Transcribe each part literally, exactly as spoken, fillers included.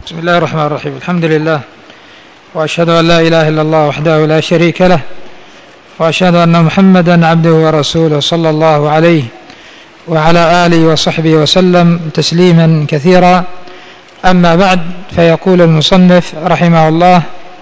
بسم الله الرحمن الرحيم. الحمد لله، وأشهد أن لا إله إلا الله وحده لا شريك له، وأشهد أن محمدا عبده ورسوله صلى الله عليه وعلى آله وصحبه وسلم تسليما كثيرا. أما بعد، فيقول المصنف رحمه الله: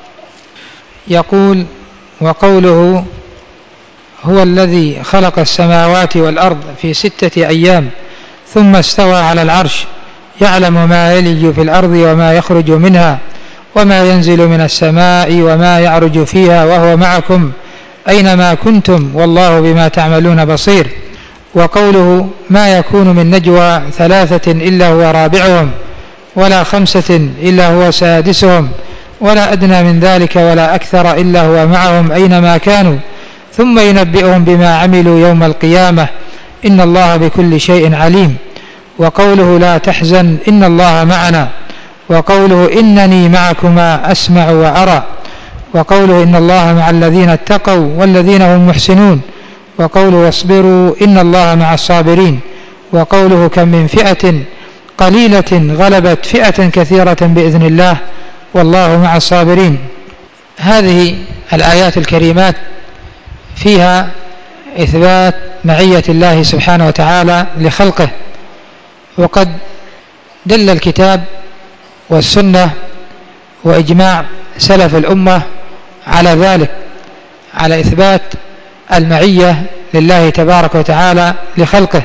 يقول: وقوله هو الذي خلق السماوات والأرض في ستة أيام ثم استوى على العرش يعلم ما يلج في الأرض وما يخرج منها وما ينزل من السماء وما يعرج فيها وهو معكم أينما كنتم والله بما تعملون بصير. وقوله ما يكون من نجوى ثلاثة إلا هو رابعهم ولا خمسة إلا هو سادسهم ولا أدنى من ذلك ولا أكثر إلا هو معهم أينما كانوا ثم ينبئهم بما عملوا يوم القيامة إن الله بكل شيء عليم. وقوله لا تحزن إن الله معنا. وقوله إنني معكما أسمع وأرى. وقوله إن الله مع الذين اتقوا والذين هم محسنون. وقوله واصبروا إن الله مع الصابرين. وقوله كم من فئة قليلة غلبت فئة كثيرة بإذن الله والله مع الصابرين. هذه الآيات الكريمات فيها إثبات معية الله سبحانه وتعالى لخلقه، وقد دل الكتاب والسنة وإجماع سلف الأمة على ذلك، على إثبات المعية لله تبارك وتعالى لخلقه.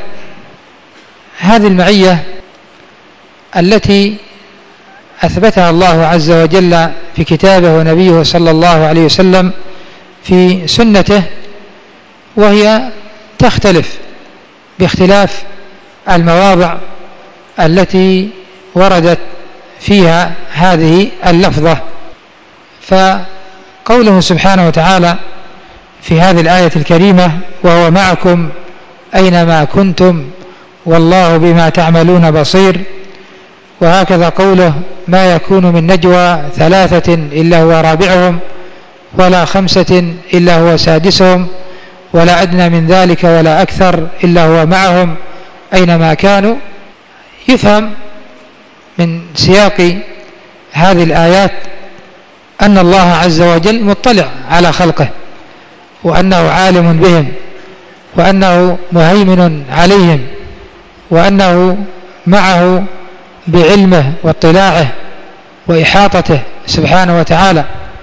هذه المعية التي أثبتها الله عز وجل في كتابه ونبيه صلى الله عليه وسلم في سنته، وهي تختلف باختلاف المواضع التي وردت فيها هذه اللفظة. فقوله سبحانه وتعالى في هذه الآية الكريمة وهو معكم أينما كنتم والله بما تعملون بصير. وهكذا قوله ما يكون من نجوى ثلاثة إلا هو رابعهم ولا خمسة إلا هو سادسهم ولا أدنى من ذلك ولا أكثر إلا هو معهم أينما كانوا. يفهم من سياق هذه الآيات أن الله عز وجل مطلع على خلقه، وأنه عالم بهم، وأنه مهيمن عليهم، وأنه معه بعلمه واطلاعه وإحاطته سبحانه وتعالى،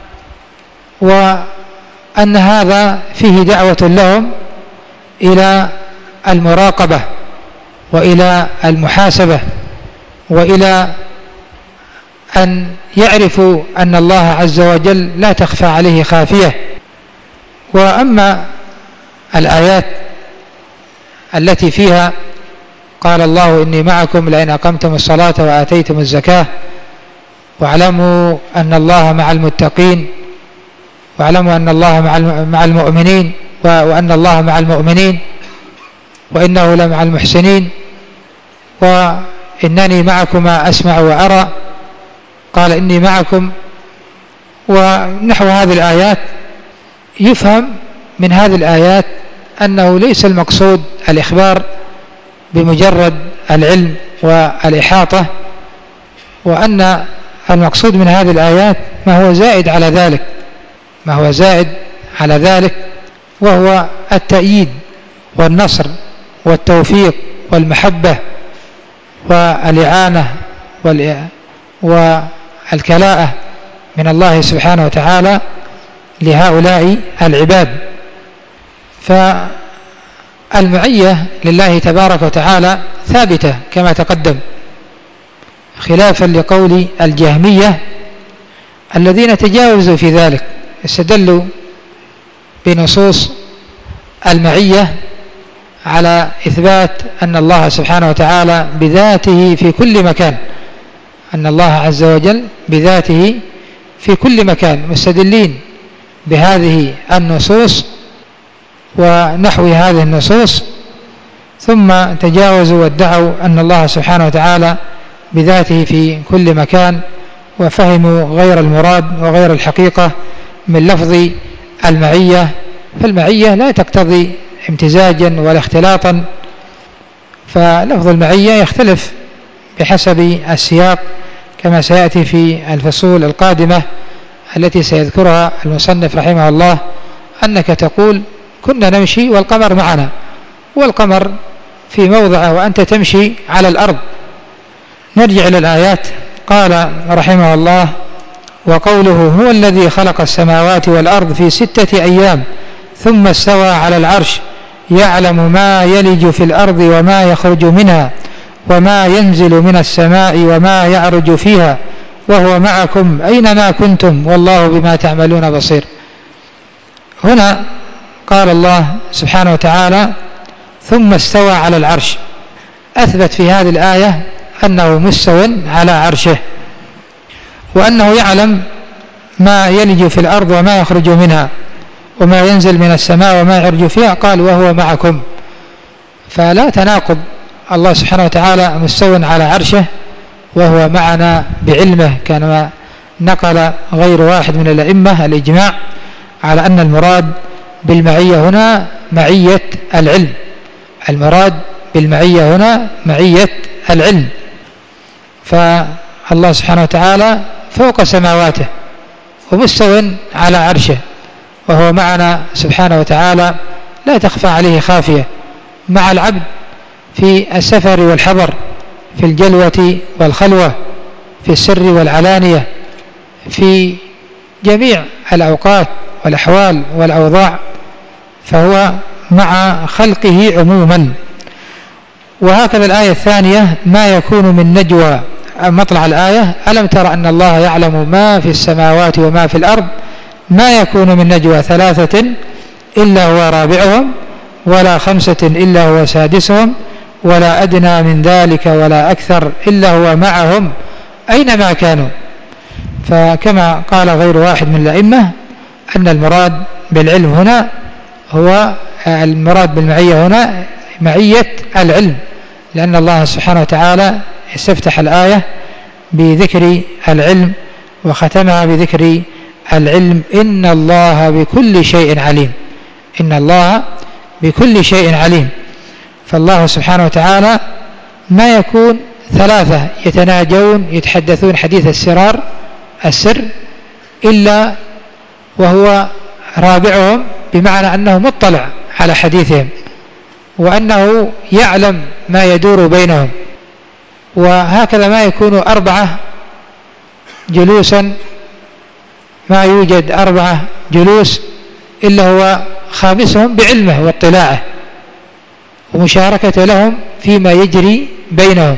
وأن هذا فيه دعوة لهم إلى المراقبة وإلى المحاسبة وإلى أن يعرفوا أن الله عز وجل لا تخفى عليه خافية. وأما الآيات التي فيها قال الله إني معكم لئن أقمتم الصلاة وآتيتم الزكاة واعلموا أن الله مع المتقين واعلموا أن الله مع المؤمنين وأن الله مع المؤمنين وإنه لمع المحسنين وإنني معكما أسمع وأرى، قال إني معكم، ونحو هذه الآيات. يفهم من هذه الآيات أنه ليس المقصود الإخبار بمجرد العلم والإحاطة، وأن المقصود من هذه الآيات ما هو زائد على ذلك ما هو زائد على ذلك وهو التأييد والنصر والتوفيق والمحبة والإعانة والكلاءة من الله سبحانه وتعالى لهؤلاء العباد. فالمعية لله تبارك وتعالى ثابتة كما تقدم، خلافا لقول الجهمية الذين تجاوزوا في ذلك، استدلوا بنصوص المعية على إثبات أن الله سبحانه وتعالى بذاته في كل مكان، أن الله عز وجل بذاته في كل مكان، مستدلين بهذه النصوص ونحو هذه النصوص، ثم تجاوزوا وادعوا أن الله سبحانه وتعالى بذاته في كل مكان، وفهموا غير المراد وغير الحقيقة من لفظ المعية. فالمعية لا تقتضي امتزاجا ولا اختلاطا، فلفظ المعية يختلف بحسب السياق كما سيأتي في الفصول القادمة التي سيذكرها المصنف رحمه الله، أنك تقول كنا نمشي والقمر معنا، والقمر في موضعه وأنت تمشي على الأرض. نرجع إلى الآيات. قال رحمه الله: وقوله هو الذي خلق السماوات والأرض في ستة أيام ثم استوى على العرش يعلم ما يلج في الأرض وما يخرج منها وما ينزل من السماء وما يعرج فيها وهو معكم أينما كنتم والله بما تعملون بصير. هنا قال الله سبحانه وتعالى: ثم استوى على العرش، أثبت في هذه الآية أنه مستو على عرشه، وأنه يعلم ما يلج في الأرض وما يخرج منها وما ينزل من السماء وما يعرج فيها. قال: وهو معكم. فلا تناقض، الله سبحانه وتعالى مستو على عرشه وهو معنا بعلمه، كما نقل غير واحد من الأئمة الإجماع على أن المراد بالمعية هنا معية العلم. المراد بالمعية هنا معية العلم. فالله سبحانه وتعالى فوق سماواته ومستو على عرشه، وهو معنا سبحانه وتعالى لا تخفى عليه خافية، مع العبد في السفر والحضر، في الجلوة والخلوة، في السر والعلانية، في جميع الأوقات والأحوال والأوضاع، فهو مع خلقه عموما. وهكذا الآية الثانية: ما يكون من نجوى، مطلع الآية: ألم تر أن الله يعلم ما في السماوات وما في الأرض ما يكون من نجوى ثلاثة إلا هو رابعهم ولا خمسة إلا هو سادسهم ولا أدنى من ذلك ولا أكثر إلا هو معهم أينما كانوا. فكما قال غير واحد من الأئمة أن المراد بالعلم هنا هو المراد بالمعية هنا معية العلم، لأن الله سبحانه وتعالى استفتح الآية بذكر العلم وختمها بذكر العلم: إن الله بكل شيء عليم. إن الله بكل شيء عليم. فالله سبحانه وتعالى ما يكون ثلاثة يتناجون يتحدثون حديث السرار السر إلا وهو رابعهم، بمعنى أنه مطلع على حديثهم وأنه يعلم ما يدور بينهم. وهكذا ما يكون أربعة جلوسا، ما يوجد أربعة جلوس إلا هو خامسهم بعلمه واطلاعه ومشاركة لهم فيما يجري بينهم.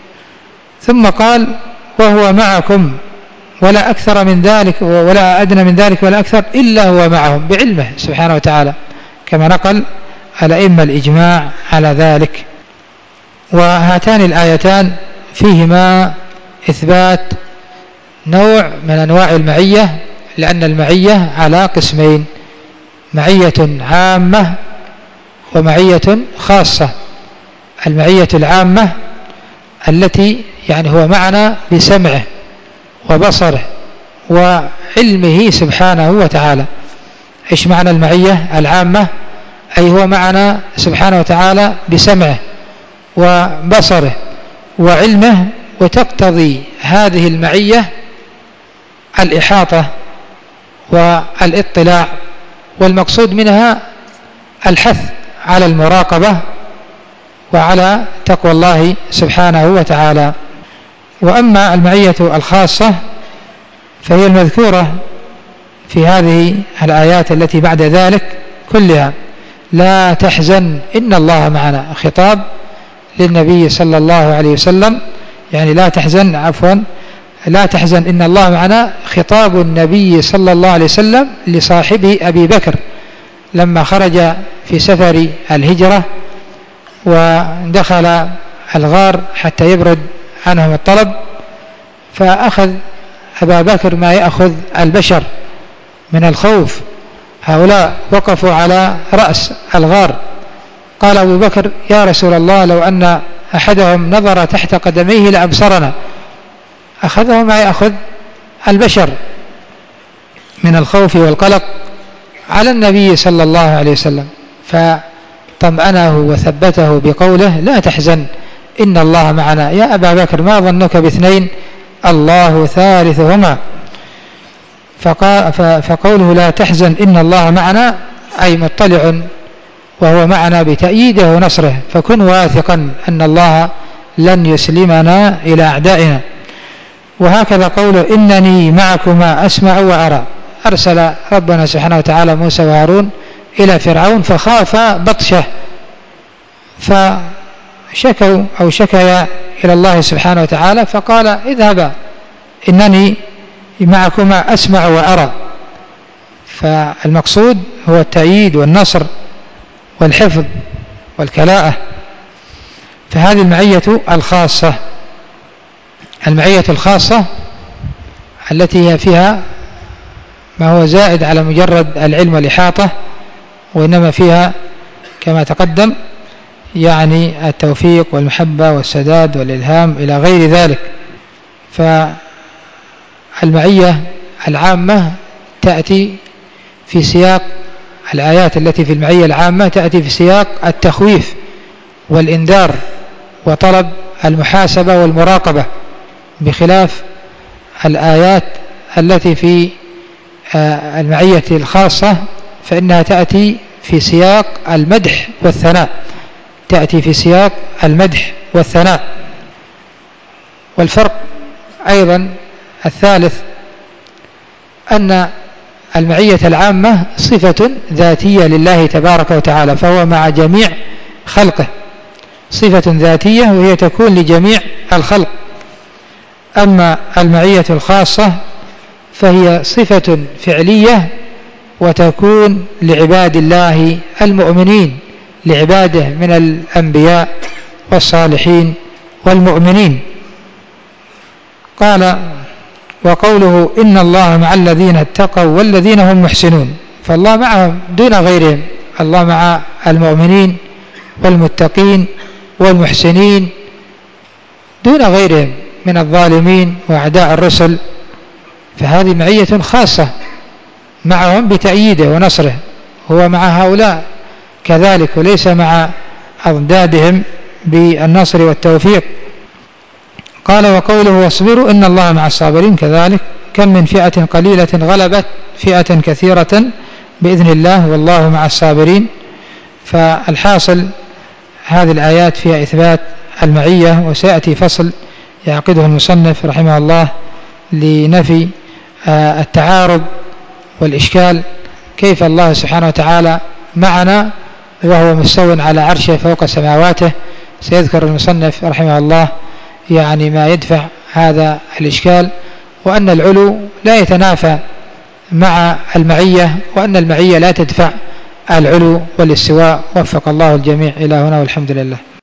ثم قال: وهو معكم ولا أكثر من ذلك ولا أدنى من ذلك ولا أكثر إلا هو معهم بعلمه سبحانه وتعالى، كما نقل الأئمة الإجماع على ذلك. وهاتان الآيتان فيهما إثبات نوع من أنواع المعية، لأن المعية على قسمين: معية عامة ومعية خاصة. المعية العامة التي يعني هو معنا بسمعه وبصره وعلمه سبحانه وتعالى. إيش معنى المعية العامة؟ أي هو معنا سبحانه وتعالى بسمعه وبصره وعلمه، وتقتضي هذه المعية الإحاطة والاطلاع، والمقصود منها الحث على المراقبة وعلى تقوى الله سبحانه وتعالى. وأما المعية الخاصة فهي المذكورة في هذه الآيات التي بعد ذلك كلها: لا تحزن إن الله معنا، خطاب للنبي صلى الله عليه وسلم، يعني لا تحزن عفوا لا تحزن إن الله معنا، خطاب النبي صلى الله عليه وسلم لصاحبه أبي بكر لما خرج في سفر الهجرة ودخل الغار حتى يبرد عنهم الطلب، فأخذ أبا بكر ما يأخذ البشر من الخوف. هؤلاء وقفوا على رأس الغار. قال أبو بكر: يا رسول الله، لو أن أحدهم نظر تحت قدميه لأبصرنا. أخذه ما يأخذ البشر من الخوف والقلق على النبي صلى الله عليه وسلم، فطمأنه وثبته بقوله: لا تحزن إن الله معنا. يا أبا بكر، ما ظنك باثنين الله ثالثهما. فقوله لا تحزن إن الله معنا أي مطلع وهو معنا بتأييده ونصره، فكن واثقا أن الله لن يسلمنا إلى أعدائنا. وهكذا قوله إنني معكما أسمع وأرى، أرسل ربنا سبحانه وتعالى موسى وهارون إلى فرعون فخاف بطشه، فشكوا أو شكيا إلى الله سبحانه وتعالى فقال اذهبا إنني معكما أسمع وأرى. فالمقصود هو التأييد والنصر والحفظ والكلاءة. فهذه المعية الخاصة. المعية الخاصة التي هي فيها ما هو زائد على مجرد العلم والإحاطة، وإنما فيها كما تقدم يعني التوفيق والمحبة والسداد والإلهام إلى غير ذلك. فالمعية العامة تأتي في سياق الآيات التي في المعية العامة تأتي في سياق التخويف والإنذار وطلب المحاسبة والمراقبة، بخلاف الآيات التي في المعية الخاصة فإنها تأتي في سياق المدح والثناء تأتي في سياق المدح والثناء. والفرق أيضا الثالث أن المعية العامة صفة ذاتية لله تبارك وتعالى، فهو مع جميع خلقه، صفة ذاتية وهي تكون لجميع الخلق. أما المعية الخاصة فهي صفة فعلية وتكون لعباد الله المؤمنين، لعباده من الأنبياء والصالحين والمؤمنين. قال وقوله إن الله مع الذين اتقوا والذين هم محسنون، فالله معهم دون غيرهم، الله مع المؤمنين والمتقين والمحسنين دون غيرهم من الظالمين وأعداء الرسل. فهذه معية خاصة معهم بتأييده ونصره، هو مع هؤلاء كذلك وليس مع أضدادهم بالنصر والتوفيق. قال وقوله واصبروا إن الله مع الصابرين، كذلك كم من فئة قليلة غلبت فئة كثيرة بإذن الله والله مع الصابرين. فالحاصل هذه الآيات فيها إثبات المعية، وسيأتي فصل يعقده المصنف رحمه الله لنفي التعارض والإشكال، كيف الله سبحانه وتعالى معنا وهو مستوٍ على عرشه فوق سماواته. سيذكر المصنف رحمه الله يعني ما يدفع هذا الإشكال، وأن العلو لا يتنافى مع المعية، وأن المعية لا تدفع العلو والاستواء. وفق الله الجميع إلى هنا والحمد لله.